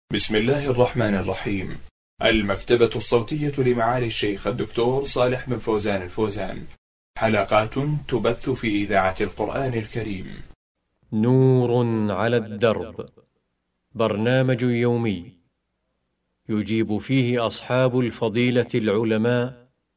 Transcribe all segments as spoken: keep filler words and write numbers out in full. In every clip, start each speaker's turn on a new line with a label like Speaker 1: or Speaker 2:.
Speaker 1: بسم الله الرحمن الرحيم. المكتبة الصوتية لمعالي الشيخ الدكتور صالح بن فوزان الفوزان، حلقات تبث في إذاعة القرآن الكريم.
Speaker 2: نور على الدرب، برنامج يومي يجيب فيه أصحاب الفضيلة العلماء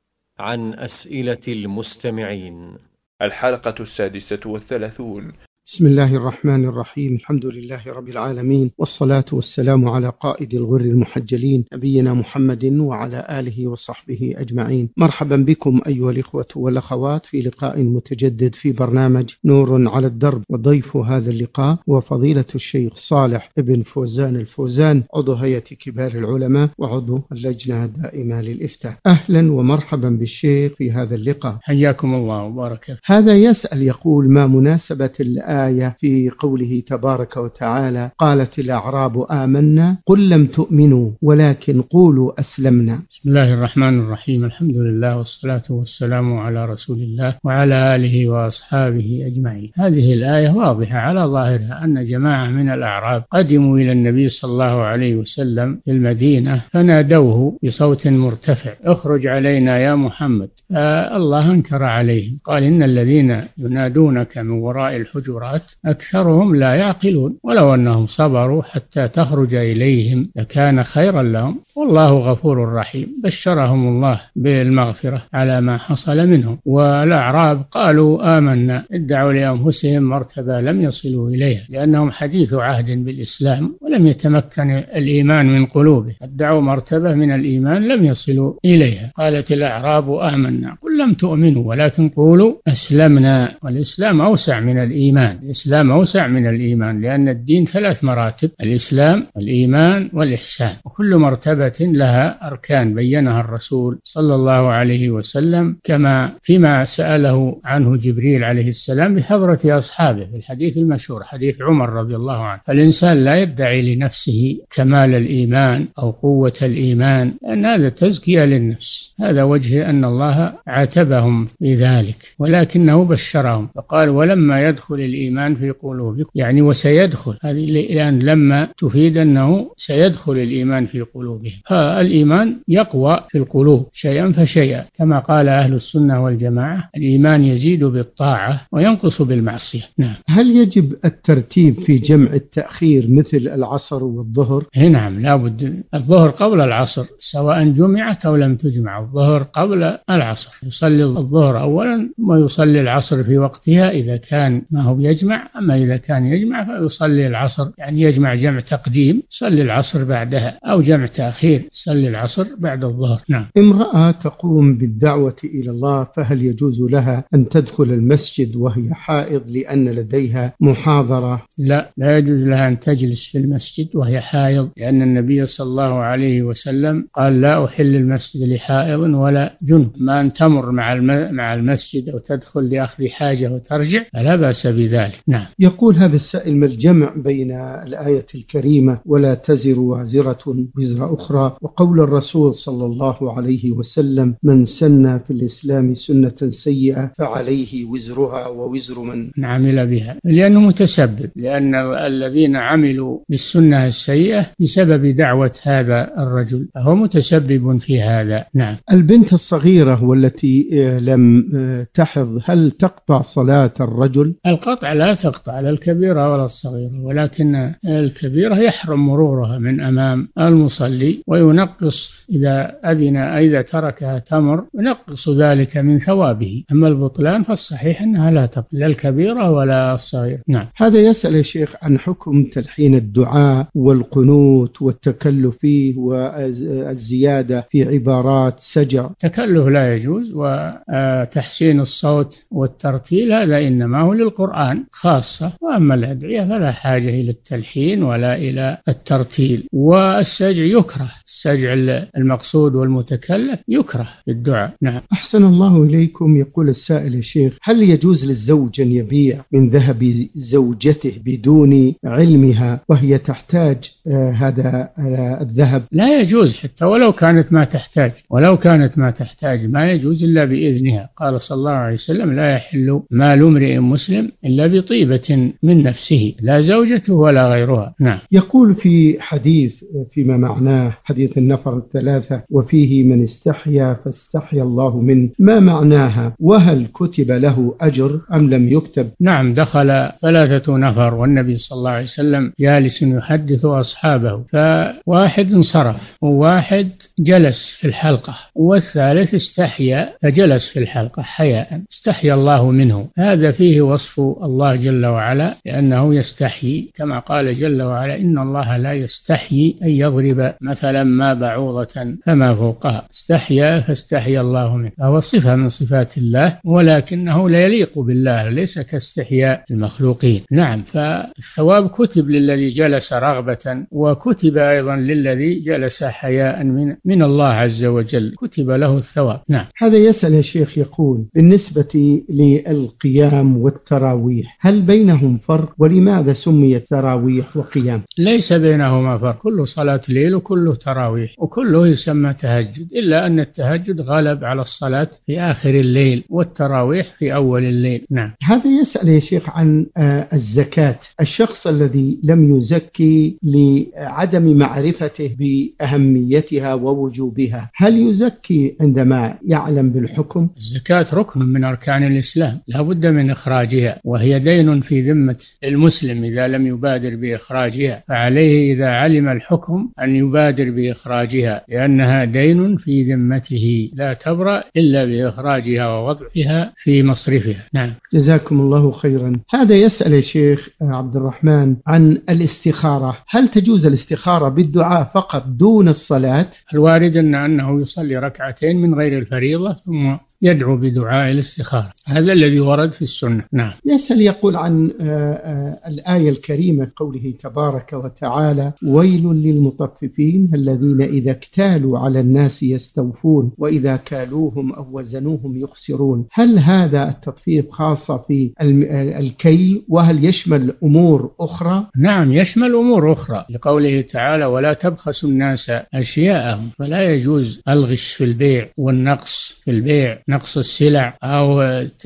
Speaker 2: عن أسئلة المستمعين.
Speaker 1: الحلقة السادسة والثلاثون.
Speaker 3: بسم الله الرحمن الرحيم. الحمد لله رب العالمين، والصلاة والسلام على قائد الغر المحجلين نبينا محمد وعلى آله وصحبه أجمعين. مرحبا بكم أيها الإخوة والأخوات في لقاء متجدد في برنامج نور على الدرب، وضيف هذا اللقاء هو فضيلة الشيخ صالح بن فوزان الفوزان، عضو هيئة كبار العلماء وعضو اللجنة الدائمة للإفتاء. أهلا ومرحبا بالشيخ في هذا اللقاء،
Speaker 4: حياكم الله وبارك.
Speaker 3: هذا يسأل يقول: ما مناسبة الآية في قوله تبارك وتعالى: قالت الأعراب آمنا قل لم تؤمنوا ولكن قولوا أسلمنا؟
Speaker 4: بسم الله الرحمن الرحيم. الحمد لله والصلاة والسلام على رسول الله وعلى آله وأصحابه أجمعين. هذه الآية واضحة على ظاهرها أن جماعة من الأعراب قدموا إلى النبي صلى الله عليه وسلم في المدينة فنادوه بصوت مرتفع: اخرج علينا يا محمد. الله أنكر عليهم، قال: إن الذين ينادونك من وراء الحجرات أكثرهم لا يعقلون، ولو أنهم صبروا حتى تخرج إليهم لكان خيرا لهم والله غفور رحيم. بشرهم الله بالمغفرة على ما حصل منهم. والأعراب قالوا آمنا، ادعوا لأنفسهم مرتبة لم يصلوا إليها لأنهم حديث عهد بالإسلام ولم يتمكن الإيمان من قلوبهم، ادعوا مرتبة من الإيمان لم يصلوا إليها. قالت الأعراب آمنا قل لم تؤمنوا ولكن قولوا أسلمنا. والإسلام أوسع من الإيمان، الإسلام أوسع من الإيمان، لأن الدين ثلاث مراتب: الإسلام والإيمان والإحسان، وكل مرتبة لها أركان بينها الرسول صلى الله عليه وسلم، كما فيما سأله عنه جبريل عليه السلام بحضرة أصحابه في الحديث المشهور حديث عمر رضي الله عنه. فالإنسان لا يدعي لنفسه كمال الإيمان أو قوة الإيمان، لأن هذا تزكية للنفس، هذا وجه أن الله عاتبهم بذلك، ولكنه بشرهم فقال: ولما يدخل الإيمان في قلوبكم، يعني وسيدخل، هذه لأن لما تفيد أنه سيدخل الإيمان في قلوبهم. فالإيمان يقوى في القلوب شيئا فشيئا، كما قال أهل السنة والجماعة: الإيمان يزيد بالطاعة وينقص بالمعصية. نعم.
Speaker 3: هل يجب الترتيب في جمع التأخير مثل العصر والظهر؟
Speaker 4: نعم، لا بد. الظهر قبل العصر سواء جمعت أو لم تجمع، الظهر قبل العصر، يصلي الظهر أولا ويصلي العصر في وقتها إذا كان ما هو يجمع، أما إذا كان يجمع فيصلي العصر، يعني يجمع جمع تقديم يصلي العصر بعدها، أو جمع تأخير يصلي العصر بعد الظهر. نعم.
Speaker 3: امرأة تقوم بالدعوة إلى الله، فهل يجوز لها أن تدخل المسجد وهي حائض لأن لديها محاضرة؟
Speaker 4: لا، لا يجوز لها أن تجلس في المسجد وهي حائض، لأن النبي صلى الله عليه وسلم قال: لا أحل المسجد لحائض ولا جنب. ما أن تمر مع المسجد أو تدخل لأخذ حاجة وترجع فلا بأس بذلك. نعم.
Speaker 3: يقول هذا السائل: ما الجمع بين الآية الكريمة ولا تزر وازرة وزر أخرى وقول الرسول صلى الله عليه وسلم: من سن في الإسلام سنة سيئة فعليه وزرها ووزر من
Speaker 4: عمل بها؟ لأنه متسبب، لأن الذين عملوا بالسنة السيئة بسبب دعوة هذا الرجل فهو متسبب في هذا. نعم.
Speaker 3: البنت الصغيرة والتي لم تحض هل تقطع صلاة الرجل؟
Speaker 4: القطع لا تقطع على الكبيرة ولا الصغيرة، ولكن الكبيرة يحرم مرورها من أمام المصلي، وينقص إذا أذن إذا تركها تمر ينقص ذلك من ثوابه. أما البطلان فالصحيح أنها لا تقطع لا الكبيرة ولا الصغيرة. نعم.
Speaker 3: هذا يسأل يا شيخ عن حكم تلحين الدعاء والقنوت والتكلف فيه والزيادة في عبارات سجع.
Speaker 4: تكلف لا يجوز، وتحسين الصوت والترتيل هذا إنما هو للقرآن خاصة، وأما الأدعية فلا حاجة إلى التلحين ولا إلى الترتيل. والسجع يكره، السجع المقصود والمتكلف يكره في الدعاء. نعم.
Speaker 3: أحسن الله إليكم. يقول السائل يا شيخ: هل يجوز للزوج أن يبيع من ذهب زوجته بدون علمها وهي تحتاج آه هذا آه الذهب؟
Speaker 4: لا يجوز، حتى ولو كانت ما تحتاج، ولو كانت ما تحتاج ما يجوز إلا بإذنها. قال صلى الله عليه وسلم: لا يحل مال امرئ مسلم إلا بطيبة من نفسه، لا زوجته ولا غيرها. نعم.
Speaker 3: يقول في حديث فيما معناه حديث النفر الثلاثة: وفيه من استحيا فاستحيا الله منه، ما معناها؟ وهل كتب له أجر أم لم يكتب؟
Speaker 4: نعم، دخل ثلاثة نفر والنبي صلى الله عليه وسلم جالس يحدث أصحابه، فواحد انصرف وواحد جلس في الحلقة والثالث استحيا فجلس في الحلقة حياء، استحيا الله منه. هذا فيه وصف الله جل وعلا لأنه يستحيي، كما قال جل وعلا: إن الله لا يستحيي أن يضرب مثلا ما بعوضة فما فوقها، استحيا فاستحيا الله منه، فهو صفة من صفات الله ولكنه لا يليق بالله، ليس كاستحياء المخلوقين. نعم، فالثواب كتب للذي جلس رغبة، وكتب أيضا للذي جلس حياء من, من الله عز وجل، كتب له الثواب. نعم.
Speaker 3: هذا يسأل يا شيخ، يقول: بالنسبة للقيام والتراويح هل بينهم فرق؟ ولماذا سميت تراويح وقيام؟
Speaker 4: ليس بينهما فرق، كله صلاة ليل وكله تراويح وكله يسمى تهجد، إلا أن التهجد غلب على الصلاة في آخر الليل والتراويح في أول الليل. نعم.
Speaker 3: هذا يسأل يا شيخ عن الزكاة. الشخص الذي لم يزكي لعدم معرفته بأهميتها ووجوبها، هل يزكي عندما يعلم بالحكم؟
Speaker 4: الزكاة ركن من أركان الإسلام، لا بد من إخراجها، وهي دين في ذمة المسلم إذا لم يبادر بإخراجها، فعليه إذا علم الحكم أن يبادر بإخراجها، لأنها دين في ذمته لا تبرأ إلا بإخراجها ووضعها في مصرفها. نعم.
Speaker 3: جزاكم الله خيرا. هذا يسأل يا شيخ عبد الرحمن عن الاستخارة، هل تجوز الاستخارة بالدعاء فقط دون الصلاة؟
Speaker 4: الوارد أن أنه يصلي ركعتين من غير الفريضة ثم يدعو بدعاء الاستخارة، هذا الذي ورد في السنة. نعم.
Speaker 3: يسأل يقول عن الآية الكريمة قوله تبارك وتعالى: ويل للمطففين الذين إذا اكتالوا على الناس يستوفون وإذا كالوهم أو وزنوهم يخسرون. هل هذا التطفيف خاصة في الكيل وهل يشمل أمور أخرى؟
Speaker 4: نعم، يشمل أمور أخرى، لقوله تعالى: ولا تبخسوا الناس أشياءهم، فلا يجوز الغش في البيع والنقص في البيع، نقص السلع أو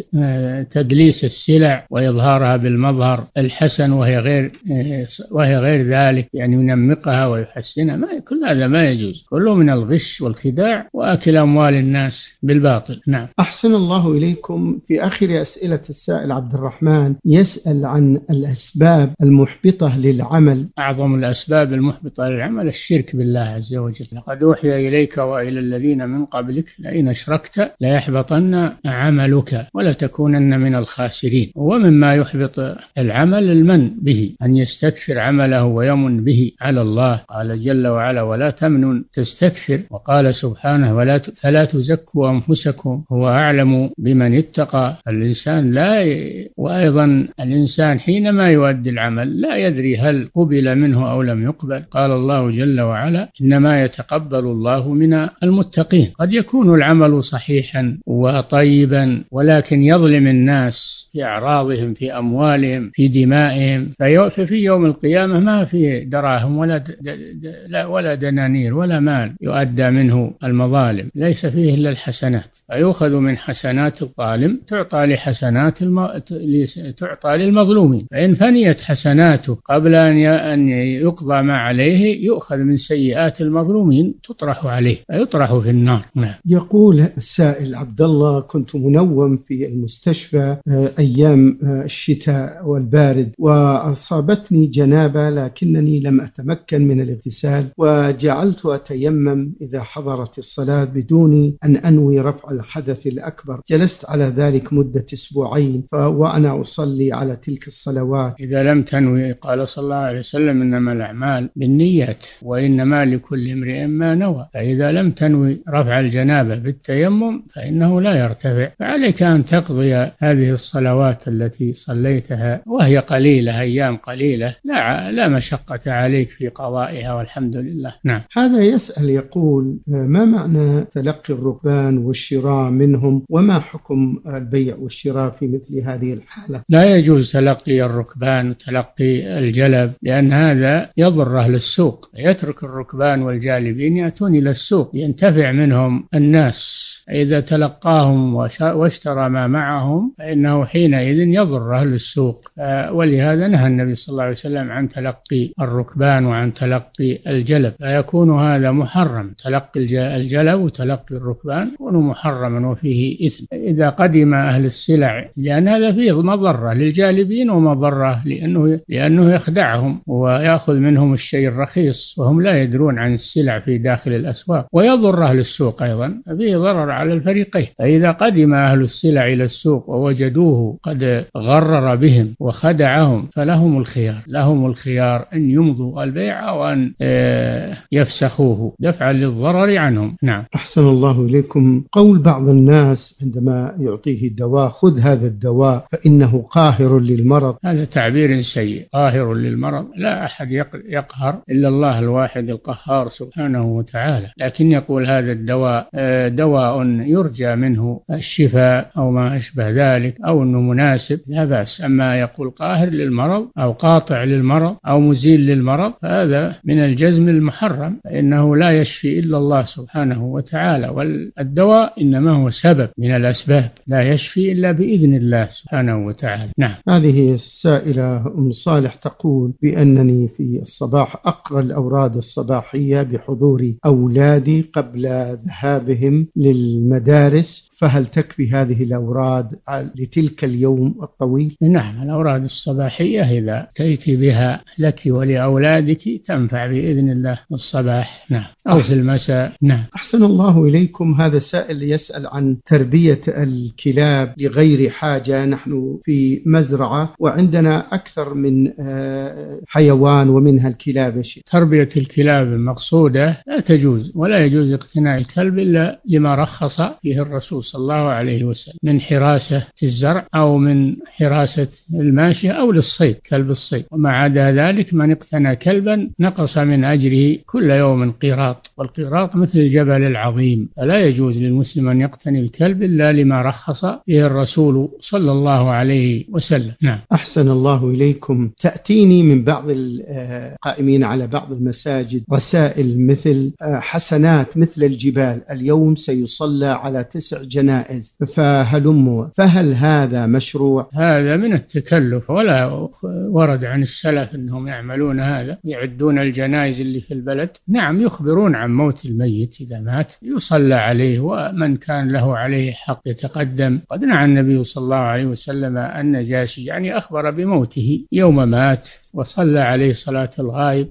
Speaker 4: تدليس السلع وإظهارها بالمظهر الحسن وهي غير وهي غير ذلك، يعني ينمقها ويحسنها، ما كل هذا ما يجوز، كله من الغش والخداع وأكل أموال الناس بالباطل. نعم.
Speaker 3: أحسن الله إليكم. في آخر أسئلة السائل عبد الرحمن يسأل عن الأسباب المحبطة للعمل.
Speaker 4: أعظم الأسباب المحبطة للعمل الشرك بالله عز وجل. لقد أوحي إليك وإلى الذين من قبلك لئن أشركت ليحبطن عملك ولتكونن من الخاسرين. ومما يحبط العمل المن به، أن يستكثر عمله ويمن به على الله. قال جل وعلا: ولا تمنن تستكثر، وقال سبحانه: ولا فلا تزكوا أنفسكم هو أعلم بمن اتقى. الإنسان لا ي... وأيضا الإنسان حينما يؤدي العمل لا يدري هل قبل منه أو لم يقبل. قال الله جل وعلا: إنما يتقبل الله من المتقين. قد يكون العمل صحيحا وطيبا ولكن يظلم الناس في أعراضهم، في أموالهم، في دمائهم، ففي يوم القيامة ما في دراهم ولا د... د... ولا دنانير ولا مال يؤدى منه المظالم، ليس فيه إلا الحسنات، فيؤخذ من حسنات الظالم تعطى لحسنات الم... تعطى للمظلومين، فإن فنيت حسناته قبل أن يقضى ما عليه يؤخذ من سيئات المظلومين تطرح عليه فيطرح في النار. نعم.
Speaker 3: يقول السائل عبد الله: كنت منوم في المستشفى أيام الشتاء والبارد وأصابتني جنابة لكنني لم أتمكن من الاغتسال، وجعلت أتيمم إذا حضرت الصلاة بدون أن أنوي رفع الحدث الأكبر. جلست على ذلك مدة أسبوعين وأنا أصلي على تلك الصلوات.
Speaker 4: إذا لم تنوي، قال صلى الله عليه وسلم: إنما الأعمال بالنيات وإنما لكل امرئ ما نوى، فإذا لم تنوي رفع الجنابة بالتيمم فإنه لا يرتفع، فعليك أن تقضي هذه الصلوات التي صليتها وهي قليلة، أيام قليلة، لا لا مشقة عليك في قضائها والحمد لله. نعم.
Speaker 3: هذا يسأل يقول: ما معنى تلقي الركبان والشراء منهم، وما حكم البيع والشراء في مثل هذه الحالة؟
Speaker 4: لا يجوز تلقي الركبان وتلقي الجلب، لأن هذا يضر أهل السوق، يترك الركبان والجالبين يأتون إلى السوق ينتفع منهم الناس، إذا تلقاهم واشترى ما معهم فإنه حينئذ يضر أهل السوق. ولهذا نهى النبي صلى الله عليه وسلم عن تلقي الركبان وعن تلقي الجلب، فيكون هذا محرم. تلقي الجلب وتلقي الركبان يكون محرما وفيه إثم إذا قدم أهل السلع، لأن هذا فيه مضرة للجالبين ومضرة لأنه لأنه يخدعهم ويأخذ منهم الشيء الرخيص وهم لا يدرون عن السلع في داخل الأسواق، ويضر أهل السوق أيضا، فيه ضرر على الفريقين. فإذا قدم أهل السلع إلى السوق ووجدوه قد غرر بهم وخدعهم فلهم الخيار لهم الخيار أن يمضوا البيع أو أن يفسخوه دفعا للضرر عنهم. نعم.
Speaker 3: أحسن الله إليكم. قول بعض الناس عندما يعطيه الدواء: خذ هذا الدواء فإنه قاهر للمرض،
Speaker 4: هذا تعبير سيء. قاهر للمرض، لا أحد يقهر إلا الله الواحد القهار سبحانه وتعالى، لكن يقول هذا الدواء دواء يرجى منه الشفاء أو ما أشبه ذلك أو أنه مناسب، لا بأس. أما يقول قاهر للمرض أو قاطع للمرض أو مزيل للمرض فهذا من الجزم المحرم، فإنه لا يشفي إلا الله سبحانه وتعالى، والدواء إنما هو سبب من الأسباب، لا يشفي إلا بإذن الله سبحانه وتعالى. نعم.
Speaker 3: هذه السائلة أم صالح تقول بأنني في الصباح أقرأ الأوراد الصباحية بحضور أولادي قبل ذهابهم للمدارس، فهل تكفي هذه الأوراد لتلك اليوم الطويل؟
Speaker 4: نعم، الأوراد الصباحية إذا أتيت بها لك ولأولادك تنفع بإذن الله الصباح. نعم. أو في المساء. نعم.
Speaker 3: أحسن الله إليكم. هذا سائل يسأل عن تربية الكلاب لغير حاجة. نحن في مزرعة وعندنا أكثر من حيوان ومنها الكلاب.
Speaker 4: تربية الكلاب المقصودة لا تجوز، ولا يجوز اقتناء الكلب إلا لما رخص فيه الرسول صلى الله عليه وسلم من حراسة الزرع أو من حراسة الماشية أو للصيد، كلب الصيد. وما عدا ذلك من اقتنى كلبا نقص من أجره كل يوم قيراط، والقيراط مثل الجبل العظيم، فلا يجوز للمسلم أن يقتني الكلب إلا لما رخص فيه الرسول صلى الله عليه وسلم. نعم.
Speaker 3: أحسن الله إليكم. تأتيني من بعض القائمين على بعض المساجد رسائل مثل: حسنات مثل الجبال، اليوم سيصلى على تسع جنائز فهلموا، فهل هذا مشروع؟
Speaker 4: هذا من التكلف، ولا ورد عن السلف أنهم يعملون هذا، يعدون الجنائز اللي في البلد. نعم، يخبرون عن موت الميت إذا مات يصلى عليه، ومن كان له عليه حق يتقدم. قد نهى النبي صلى الله عليه وسلم النجاشي، يعني أخبر بموته يوم مات وصلى عليه صلاة الغائب،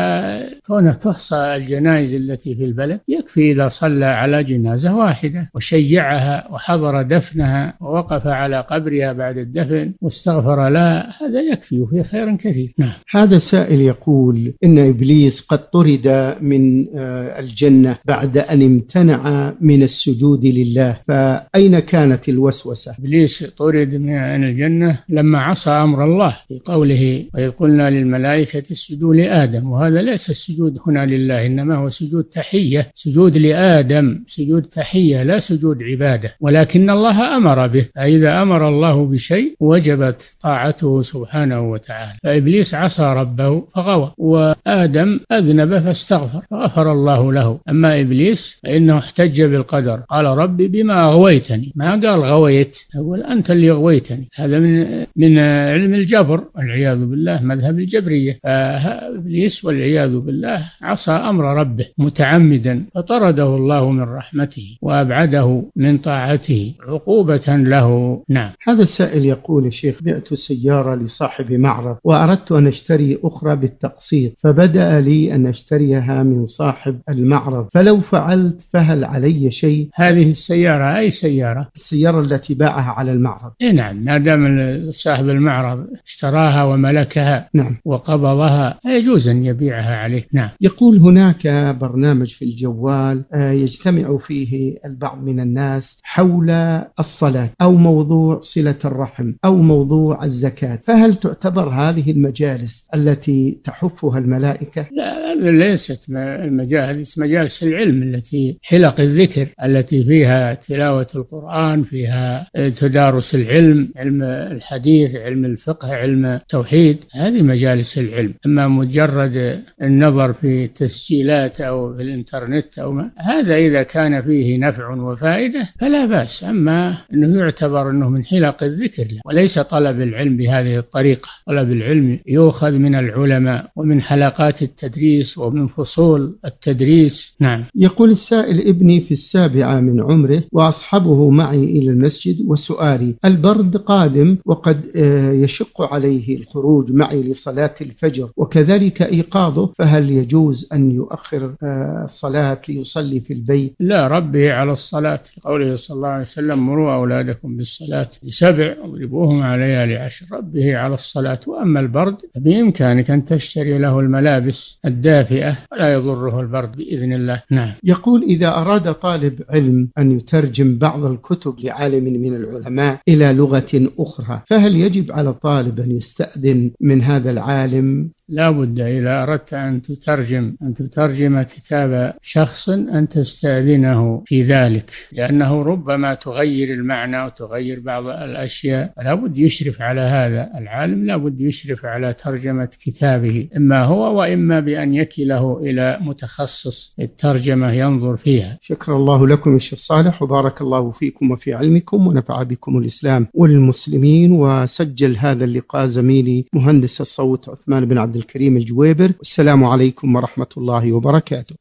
Speaker 4: فكونه تحصى الجنائز التي في البلد يكفي إذا صلى على جنازة واحدة وشيعها وحضر دفنها ووقف على قبرها بعد الدفن واستغفر لها، هذا يكفي وفيه خير كثير. نعم.
Speaker 3: هذا سائل يقول إن إبليس قد طرد من الجنة بعد أن امتنع من السجود لله، فأين كانت الوسوسة؟
Speaker 4: إبليس طرد من الجنة لما عصى أمر الله في قوله: وإذ قلنا للملائكة اسجدوا لآدم. وهذا ليس السجود هنا لله، إنما هو سجود تحية، سجود لآدم، سجود تحية لا سجود عبادة، ولكن الله أمر به، فإذا أمر الله بشيء وجبت طاعته سبحانه وتعالى. فإبليس عصى ربه فغوى، وآدم أذنب فاستغفر فغفر الله له. أما إبليس فإنه احتج بالقدر، قال ربي بما أغويتني، ما قال غويت، يقول أنت اللي أغويتني. هذا من من علم الجبر والعياذ بالله، مذهب الجبرية. فإبليس والعياذ بالله عصى أمر ربه متعمدا، فطرده الله من رحمته وأبعده من طاعته عقوبة له. نعم.
Speaker 3: هذا السائل يقول: الشيخ، بعت سيارة لصاحب معرض وأردت أن أشتري أخرى بالتقسيط، فبدأ لي أن أشتريها من صاحب المعرض، فلو فعلت فهل علي شيء؟
Speaker 4: هذه السيارة أي سيارة؟
Speaker 3: السيارة التي باعها على المعرض.
Speaker 4: إيه نعم، ما دام صاحب المعرض اشتراها وملكها
Speaker 3: نعم
Speaker 4: وقبضها يجوز أن يبيعها عليه. نعم.
Speaker 3: يقول: هناك برنامج في الجوال يجتمع فيه البعض من الناس حول الصلاة أو موضوع صلة الرحم أو موضوع الزكاة، فهل تعتبر هذه المجالس التي تحفها الملائكة؟
Speaker 4: لا، ليست المجالس، مجالس العلم التي حلق الذكر التي فيها تلاوة القرآن، فيها تدارس العلم، علم الحديث، علم الفقه، علم التوحيد، هذه هذه مجالس العلم. أما مجرد النظر في تسجيلات أو في الإنترنت أو ما، هذا إذا كان فيه نفع وفائدة فلا بأس، أما أنه يعتبر أنه من حلق الذكر لا. وليس طلب العلم بهذه الطريقة. طلب العلم يؤخذ من العلماء ومن حلقات التدريس ومن فصول التدريس. نعم.
Speaker 3: يقول السائل: ابني في السابعة من عمره وأصحبه معي إلى المسجد، وسؤالي: البرد قادم وقد يشق عليه الخروج معي لصلاة الفجر وكذلك إيقاظه، فهل يجوز أن يؤخر الصلاة ليصلي في البيت؟
Speaker 4: لا، ربه على الصلاة، قوله صلى الله عليه وسلم: مروا أولادكم بالصلاة لسبع واضربوهم عليها لعشر. ربه على الصلاة. وأما البرد بإمكانك أن تشتري له الملابس الدافئة ولا يضره البرد بإذن الله. نعم.
Speaker 3: يقول: إذا أراد طالب علم أن يترجم بعض الكتب لعالم من العلماء إلى لغة أخرى، فهل يجب على الطالب أن يستأذن من هذا العالم؟
Speaker 4: لا بد، إذا أردت أن تترجم أن تترجم كتاب شخص أن تستأذنه في ذلك، لأنه ربما تغير المعنى وتغير بعض الأشياء. لا بد يشرف على هذا العالم، لا بد يشرف على ترجمة كتابه، إما هو وإما بأن يكله إلى متخصص الترجمة ينظر فيها.
Speaker 3: شكر الله لكم الشيخ صالح، وبارك الله فيكم وفي علمكم، ونفع بكم الإسلام والمسلمين. وسجل هذا اللقاء زميلي مهندس الصوت عثمان بن عبد الكريم الجويبر. السلام عليكم ورحمة الله وبركاته.